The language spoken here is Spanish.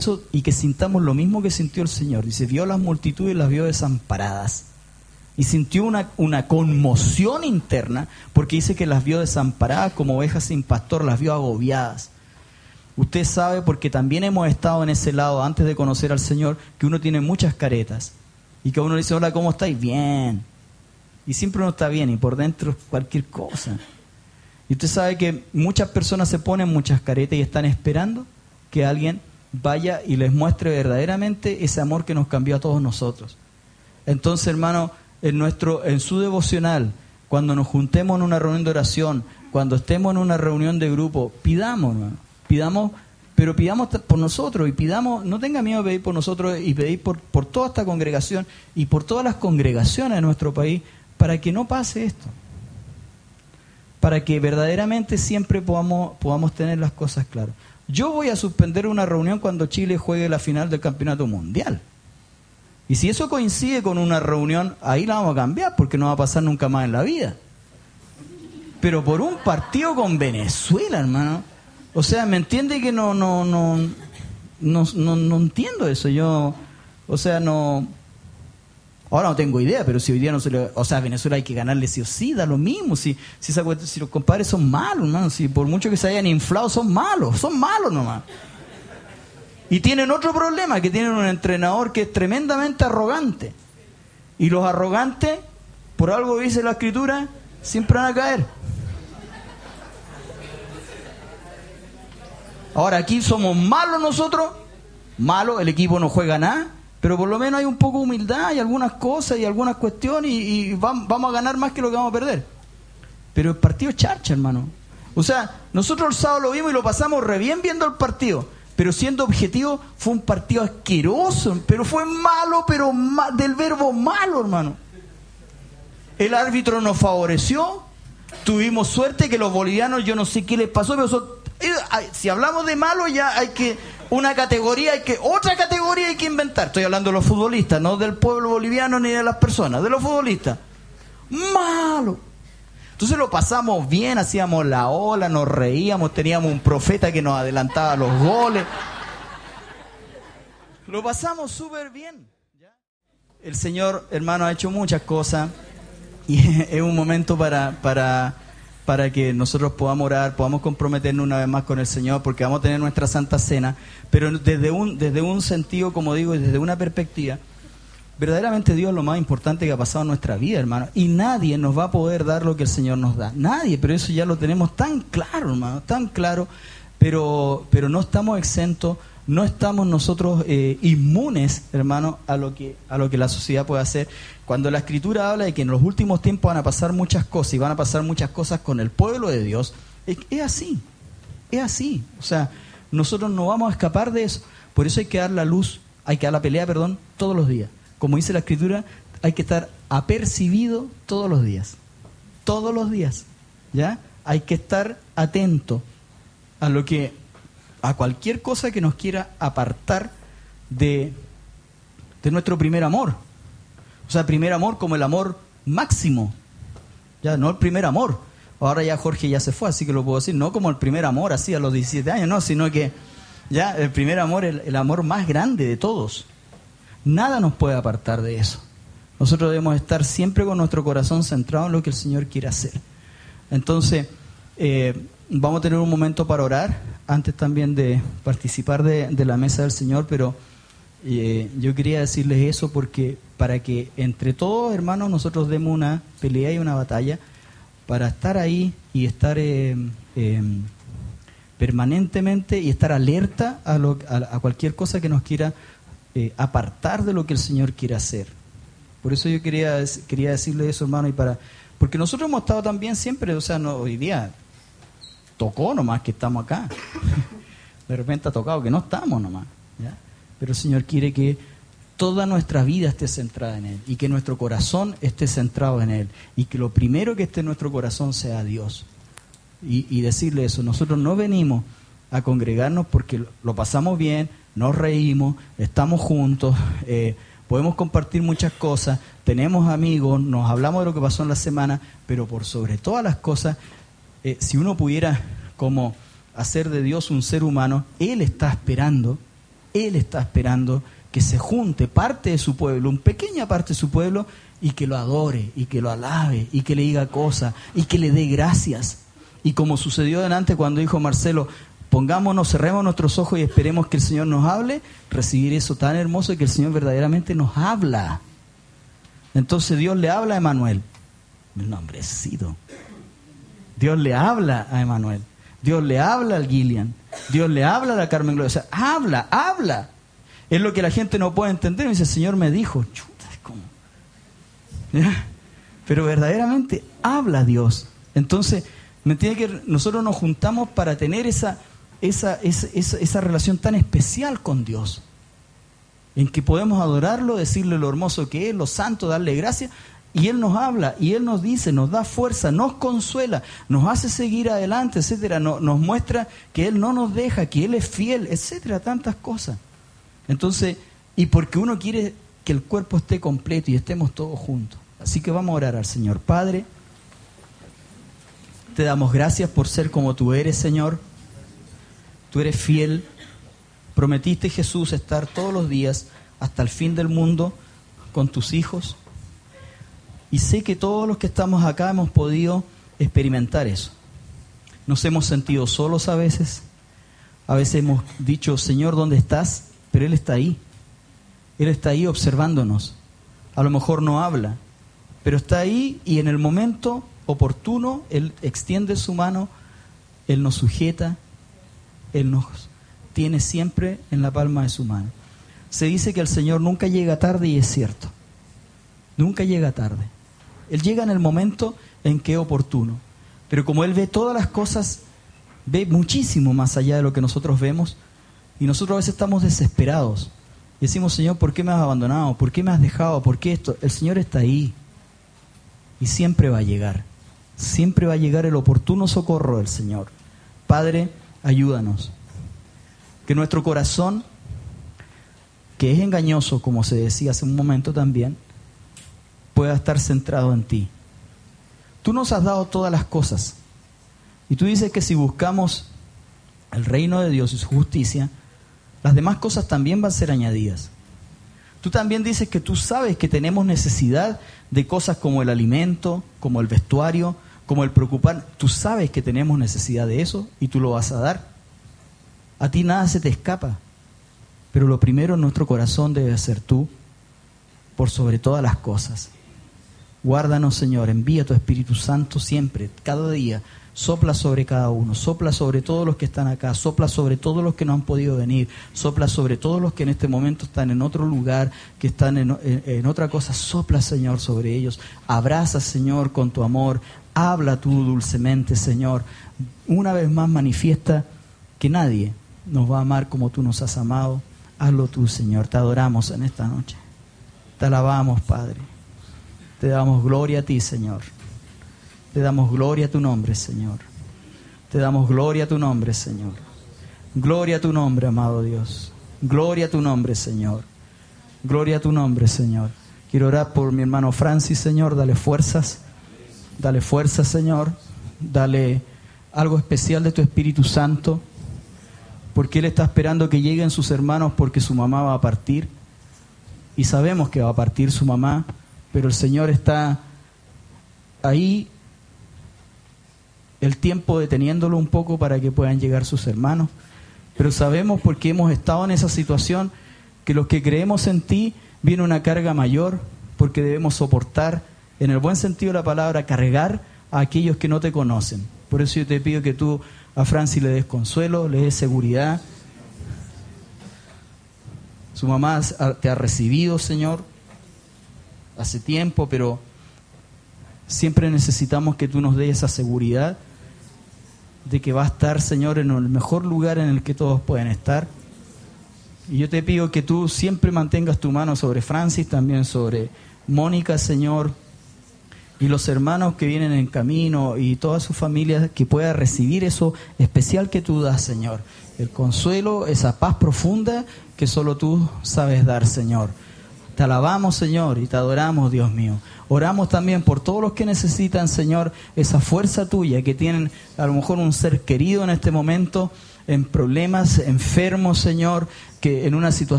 y que sintamos lo mismo que sintió el Señor. Dice, vio las multitudes y las vio desamparadas. Y sintió una conmoción interna, porque dice que las vio desamparadas como ovejas sin pastor, las vio agobiadas. Usted sabe, porque también hemos estado en ese lado antes de conocer al Señor, que uno tiene muchas caretas. Y que a uno le dice, hola, ¿cómo estáis? Bien. Y siempre uno está bien, y por dentro cualquier cosa. Y usted sabe que muchas personas se ponen muchas caretas y están esperando que alguien vaya y les muestre verdaderamente ese amor que nos cambió a todos nosotros. Entonces, hermano, en su devocional, cuando nos juntemos en una reunión de oración, cuando estemos en una reunión de grupo, pidamos, hermano, pero pidamos por nosotros y pidamos, no tenga miedo de pedir por nosotros y pedir por toda esta congregación y por todas las congregaciones de nuestro país, para que no pase esto, para que verdaderamente siempre podamos tener las cosas claras. Yo voy a suspender una reunión cuando Chile juegue la final del Campeonato Mundial. Y si eso coincide con una reunión, ahí la vamos a cambiar, porque no va a pasar nunca más en la vida. Pero por un partido con Venezuela, hermano, o sea, ¿me entiende que no entiendo eso? Yo, o sea, no... Ahora no tengo idea, pero si hoy día no se le... O sea, a Venezuela hay que ganarle sí o sí, da lo mismo. Si los compadres son malos, hermano, si por mucho que se hayan inflado, son malos nomás. Y tienen otro problema, que tienen un entrenador que es tremendamente arrogante. Y los arrogantes, por algo dice la Escritura, siempre van a caer. Ahora, aquí somos malos nosotros, malos, el equipo no juega nada, pero por lo menos hay un poco de humildad y algunas cosas y algunas cuestiones y vamos a ganar más que lo que vamos a perder. Pero el partido es charcha, hermano. O sea, nosotros el sábado lo vimos y lo pasamos re bien viendo el partido, pero siendo objetivo, fue un partido asqueroso, pero fue malo, pero del verbo malo, hermano. El árbitro nos favoreció, tuvimos suerte que los bolivianos, yo no sé qué les pasó, pero si hablamos de malo ya hay que... otra categoría hay que inventar. Estoy hablando de los futbolistas, no del pueblo boliviano ni de las personas, de los futbolistas. Malo. Entonces lo pasamos bien, hacíamos la ola, nos reíamos, teníamos un profeta que nos adelantaba los goles. Lo pasamos súper bien. El Señor, hermano, ha hecho muchas cosas y es un momento para que nosotros podamos orar, podamos comprometernos una vez más con el Señor, porque vamos a tener nuestra Santa Cena, pero desde un sentido, como digo, desde una perspectiva, verdaderamente Dios es lo más importante que ha pasado en nuestra vida, hermano, y nadie nos va a poder dar lo que el Señor nos da, nadie, pero eso ya lo tenemos tan claro, hermano, tan claro, pero no estamos exentos, no estamos nosotros inmunes, hermano, a lo que la sociedad puede hacer. Cuando la Escritura habla de que en los últimos tiempos van a pasar muchas cosas y van a pasar muchas cosas con el pueblo de Dios, es así. O sea, nosotros no vamos a escapar de eso. Por eso hay que dar la pelea, todos los días. Como dice la Escritura, hay que estar apercibido todos los días. Todos los días, ¿ya? Hay que estar atento a cualquier cosa que nos quiera apartar de nuestro primer amor. O sea, primer amor como el amor máximo. Ya, no el primer amor. Ahora ya Jorge ya se fue, así que lo puedo decir. No como el primer amor, así a los 17 años, no, sino que ya el primer amor, el amor más grande de todos. Nada nos puede apartar de eso. Nosotros debemos estar siempre con nuestro corazón centrado en lo que el Señor quiere hacer. Entonces, vamos a tener un momento para orar, antes también de participar de la mesa del Señor, pero yo quería decirles eso porque para que entre todos, hermanos, nosotros demos una pelea y una batalla para estar ahí y estar permanentemente y estar alerta a cualquier cosa que nos quiera apartar de lo que el Señor quiere hacer. Por eso yo quería decirles eso, hermano, porque nosotros hemos estado también siempre, o sea, no, hoy día tocó nomás que estamos acá. De repente ha tocado que no estamos nomás, ¿ya? Pero el Señor quiere que toda nuestra vida esté centrada en Él y que nuestro corazón esté centrado en Él y que lo primero que esté en nuestro corazón sea Dios. Y decirle eso, nosotros no venimos a congregarnos porque lo pasamos bien, nos reímos, estamos juntos, podemos compartir muchas cosas, tenemos amigos, nos hablamos de lo que pasó en la semana, pero por sobre todas las cosas, si uno pudiera como hacer de Dios un ser humano, Él está esperando Él está esperando que se junte parte de su pueblo, una pequeña parte de su pueblo, y que lo adore, y que lo alabe, y que le diga cosas, y que le dé gracias. Y como sucedió delante cuando dijo Marcelo, pongámonos, cerremos nuestros ojos y esperemos que el Señor nos hable, recibir eso tan hermoso, que el Señor verdaderamente nos habla. Entonces Dios le habla a Emanuel, el nombrecito. Dios le habla a Emanuel, Dios le habla al Gillian, Dios le habla a la Carmen Gloria. O sea, habla. Es lo que la gente no puede entender. Me dice, el Señor me dijo, chuta, es como... ¿Ya? Pero verdaderamente habla Dios. Entonces, ¿me entiende que nosotros nos juntamos para tener esa relación tan especial con Dios? En que podemos adorarlo, decirle lo hermoso que es, lo santo, darle gracias, y Él nos habla, y Él nos dice, nos da fuerza, nos consuela, nos hace seguir adelante, etcétera, nos muestra que Él no nos deja, que Él es fiel, etcétera, tantas cosas. Entonces, y porque uno quiere que el cuerpo esté completo y estemos todos juntos. Así que vamos a orar al Señor. Padre, te damos gracias por ser como tú eres, Señor. Tú eres fiel. Prometiste, Jesús, estar todos los días hasta el fin del mundo con tus hijos. Y sé que todos los que estamos acá hemos podido experimentar eso. Nos hemos sentido solos a veces. A veces hemos dicho, Señor, ¿dónde estás? Pero Él está ahí. Él está ahí observándonos. A lo mejor no habla, pero está ahí, y en el momento oportuno Él extiende su mano, Él nos sujeta, Él nos tiene siempre en la palma de su mano. Se dice que el Señor nunca llega tarde, y es cierto. Nunca llega tarde. Él llega en el momento en que es oportuno. Pero como Él ve todas las cosas, ve muchísimo más allá de lo que nosotros vemos, y nosotros a veces estamos desesperados. Y decimos, Señor, ¿por qué me has abandonado? ¿Por qué me has dejado? ¿Por qué esto? El Señor está ahí. Y siempre va a llegar. Siempre va a llegar el oportuno socorro del Señor. Padre, ayúdanos. Que nuestro corazón, que es engañoso, como se decía hace un momento también, pueda estar centrado en ti. Tú nos has dado todas las cosas. Y tú dices que si buscamos el reino de Dios y su justicia, las demás cosas también van a ser añadidas. Tú también dices que tú sabes que tenemos necesidad de cosas como el alimento, como el vestuario, como el preocupar. Tú sabes que tenemos necesidad de eso y tú lo vas a dar. A ti nada se te escapa. Pero lo primero en nuestro corazón debe ser tú, por sobre todas las cosas. Guárdanos, Señor, envía tu Espíritu Santo siempre, cada día. Sopla sobre cada uno, sopla sobre todos los que están acá, sopla sobre todos los que no han podido venir, sopla sobre todos los que en este momento están en otro lugar, que están en otra cosa. Sopla, Señor, sobre ellos. Abraza, Señor, con tu amor. Habla tú dulcemente, Señor. Una vez más manifiesta que nadie nos va a amar como tú nos has amado. Hazlo tú, Señor. Te adoramos en esta noche. Te alabamos, Padre. Te damos gloria a ti, Señor. Te damos gloria a tu nombre, Señor. Te damos gloria a tu nombre, Señor. Gloria a tu nombre, amado Dios. Gloria a tu nombre, Señor. Gloria a tu nombre, Señor. Quiero orar por mi hermano Francis, Señor. Dale fuerzas. Dale fuerzas, Señor. Dale algo especial de tu Espíritu Santo. Porque Él está esperando que lleguen sus hermanos, porque su mamá va a partir. Y sabemos que va a partir su mamá. Pero el Señor está ahí, el tiempo deteniéndolo un poco para que puedan llegar sus hermanos. Pero sabemos, porque hemos estado en esa situación, que los que creemos en ti viene una carga mayor, porque debemos soportar, en el buen sentido de la palabra, cargar a aquellos que no te conocen. Por eso yo te pido que tú a Francis le des consuelo, le des seguridad. Su mamá te ha recibido, Señor, hace tiempo, pero siempre necesitamos que tú nos des esa seguridad de que va a estar, Señor, en el mejor lugar en el que todos pueden estar. Y yo te pido que tú siempre mantengas tu mano sobre Francis, también sobre Mónica, Señor, y los hermanos que vienen en camino y toda su familia, que pueda recibir eso especial que tú das, Señor. El consuelo, esa paz profunda que solo tú sabes dar, Señor. Te alabamos, Señor, y te adoramos, Dios mío. Oramos también por todos los que necesitan, Señor, esa fuerza tuya, que tienen a lo mejor un ser querido en este momento en problemas, enfermos, Señor, que en una situación